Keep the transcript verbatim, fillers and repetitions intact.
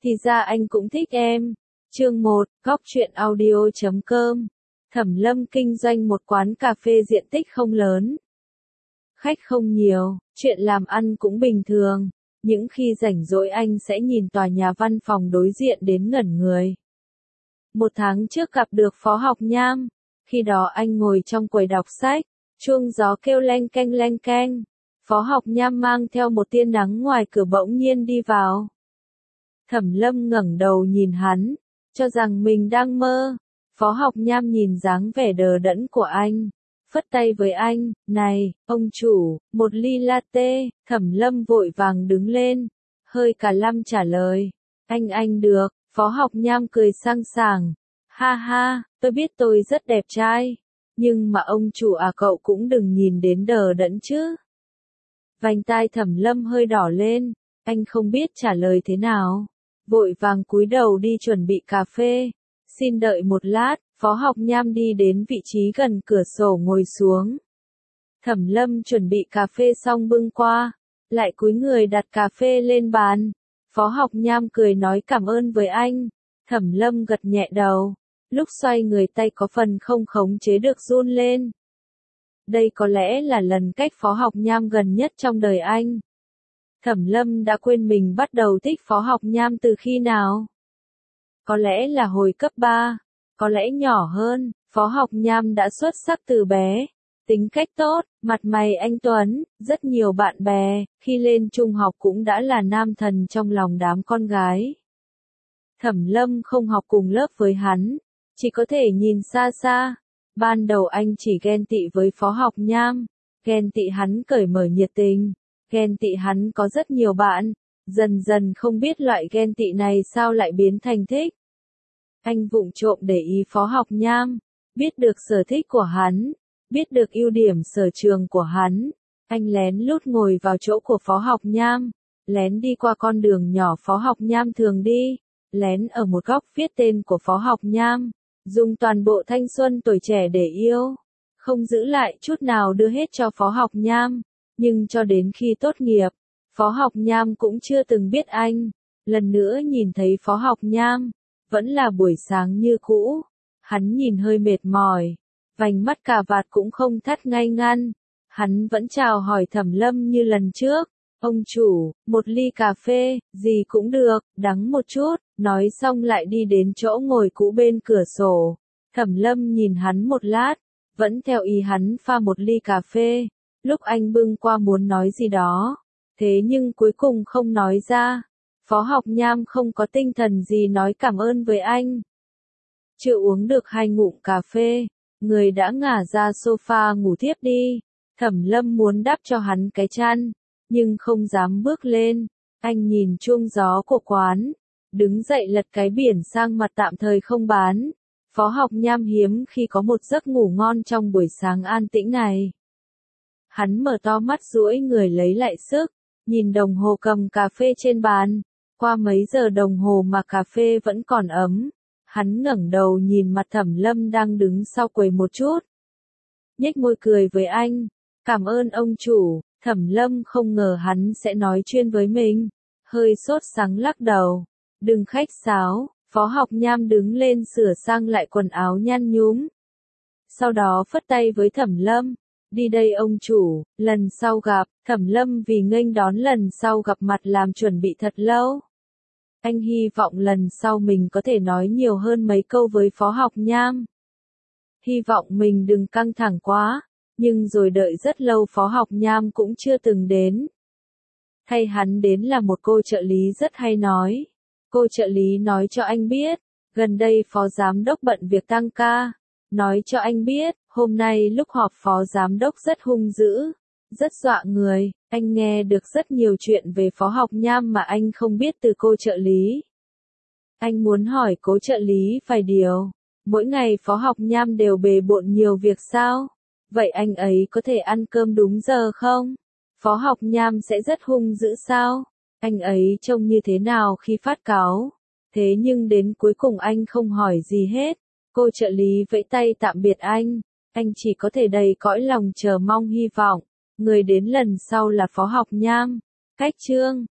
Thì ra anh cũng thích em. Chương một, góc truyện audio chấm com. Thẩm Lâm kinh doanh một quán cà phê diện tích không lớn. Khách không nhiều, chuyện làm ăn cũng bình thường. Những khi rảnh rỗi anh sẽ nhìn tòa nhà văn phòng đối diện đến ngẩn người. Một tháng trước gặp được Phó Học Nham. Khi đó anh ngồi trong quầy đọc sách, chuông gió kêu leng keng leng keng. Phó Học Nham mang theo một tia nắng ngoài cửa bỗng nhiên đi vào. Thẩm Lâm ngẩng đầu nhìn hắn, cho rằng mình đang mơ. Phó Học Nham nhìn dáng vẻ đờ đẫn của anh, phất tay với anh, này, ông chủ, một ly latte. Thẩm Lâm vội vàng đứng lên, hơi cả lăm trả lời, anh anh được. Phó Học Nham cười sang sảng, ha ha, tôi biết tôi rất đẹp trai, nhưng mà ông chủ à cậu cũng đừng nhìn đến đờ đẫn chứ. Vành tai Thẩm Lâm hơi đỏ lên, anh không biết trả lời thế nào, vội vàng cúi đầu đi chuẩn bị cà phê. Xin đợi một lát. Phó Học Nham đi đến vị trí gần cửa sổ ngồi xuống. Thẩm Lâm chuẩn bị cà phê xong bưng qua, lại cúi người đặt cà phê lên bàn. Phó Học Nham cười nói cảm ơn với anh. Thẩm Lâm gật nhẹ đầu, lúc xoay người tay có phần không khống chế được run lên. Đây có lẽ là lần cách Phó Học Nham gần nhất trong đời anh. Thẩm Lâm đã quên mình bắt đầu thích Phó Học Nham từ khi nào. Có lẽ là hồi cấp ba. Có lẽ nhỏ hơn, Phó Học Nham đã xuất sắc từ bé, tính cách tốt, mặt mày anh tuấn, rất nhiều bạn bè, khi lên trung học cũng đã là nam thần trong lòng đám con gái. Thẩm Lâm không học cùng lớp với hắn, chỉ có thể nhìn xa xa. Ban đầu anh chỉ ghen tị với Phó Học Nham, ghen tị hắn cởi mở nhiệt tình, ghen tị hắn có rất nhiều bạn, dần dần không biết loại ghen tị này sao lại biến thành thích. Anh vụng trộm để ý Phó Học Nham, biết được sở thích của hắn, biết được ưu điểm sở trường của hắn. Anh lén lút ngồi vào chỗ của Phó Học Nham, lén đi qua con đường nhỏ Phó Học Nham thường đi, lén ở một góc viết tên của Phó Học Nham, dùng toàn bộ thanh xuân tuổi trẻ để yêu, không giữ lại chút nào đưa hết cho Phó Học Nham. Nhưng cho đến khi tốt nghiệp, Phó Học Nham cũng chưa từng biết anh. Lần nữa nhìn thấy Phó Học Nham, vẫn là buổi sáng như cũ. Hắn nhìn hơi mệt mỏi, vành mắt cà vạt cũng không thắt ngay ngăn. Hắn vẫn chào hỏi Thẩm Lâm như lần trước. Ông chủ, một ly cà phê, gì cũng được, đắng một chút. Nói xong lại đi đến chỗ ngồi cũ bên cửa sổ. Thẩm Lâm nhìn hắn một lát, vẫn theo ý hắn pha một ly cà phê. Lúc anh bưng qua muốn nói gì đó, thế nhưng cuối cùng không nói ra. Phó Học Nham không có tinh thần gì nói cảm ơn với anh. Chưa uống được hai ngụm cà phê, người đã ngả ra sofa ngủ thiếp đi. Thẩm Lâm muốn đắp cho hắn cái chăn, nhưng không dám bước lên. Anh nhìn chuông gió của quán, đứng dậy lật cái biển sang mặt tạm thời không bán. Phó Học Nham hiếm khi có một giấc ngủ ngon trong buổi sáng an tĩnh này. Hắn mở to mắt duỗi người lấy lại sức, nhìn đồng hồ cầm cà phê trên bàn. Qua mấy giờ đồng hồ mà cà phê vẫn còn ấm. Hắn ngẩng đầu nhìn mặt Thẩm Lâm đang đứng sau quầy một chút. Nhếch môi cười với anh. Cảm ơn ông chủ. Thẩm Lâm không ngờ hắn sẽ nói chuyên với mình. Hơi sốt sắng lắc đầu. Đừng khách sáo. Phó Học Nham đứng lên sửa sang lại quần áo nhăn nhúm. Sau đó phất tay với Thẩm Lâm. Đi đây ông chủ, lần sau gặp. Thẩm Lâm vì nghênh đón lần sau gặp mặt làm chuẩn bị thật lâu. Anh hy vọng lần sau mình có thể nói nhiều hơn mấy câu với Phó Học Nham. Hy vọng mình đừng căng thẳng quá, nhưng rồi đợi rất lâu Phó Học Nham cũng chưa từng đến. Thay hắn đến là một cô trợ lý rất hay nói. Cô trợ lý nói cho anh biết, gần đây Phó Giám đốc bận việc tăng ca. Nói cho anh biết, hôm nay lúc họp Phó Giám đốc rất hung dữ, rất dọa người. Anh nghe được rất nhiều chuyện về Phó Học Nham mà anh không biết từ cô trợ lý. Anh muốn hỏi cô trợ lý vài điều. Mỗi ngày Phó Học Nham đều bề bộn nhiều việc sao? Vậy anh ấy có thể ăn cơm đúng giờ không? Phó Học Nham sẽ rất hung dữ sao? Anh ấy trông như thế nào khi phát cáu? Thế nhưng đến cuối cùng anh không hỏi gì hết. Cô trợ lý vẫy tay tạm biệt anh. Anh chỉ có thể đầy cõi lòng chờ mong hy vọng. Người đến lần sau là Phó Học Nham. Cách chương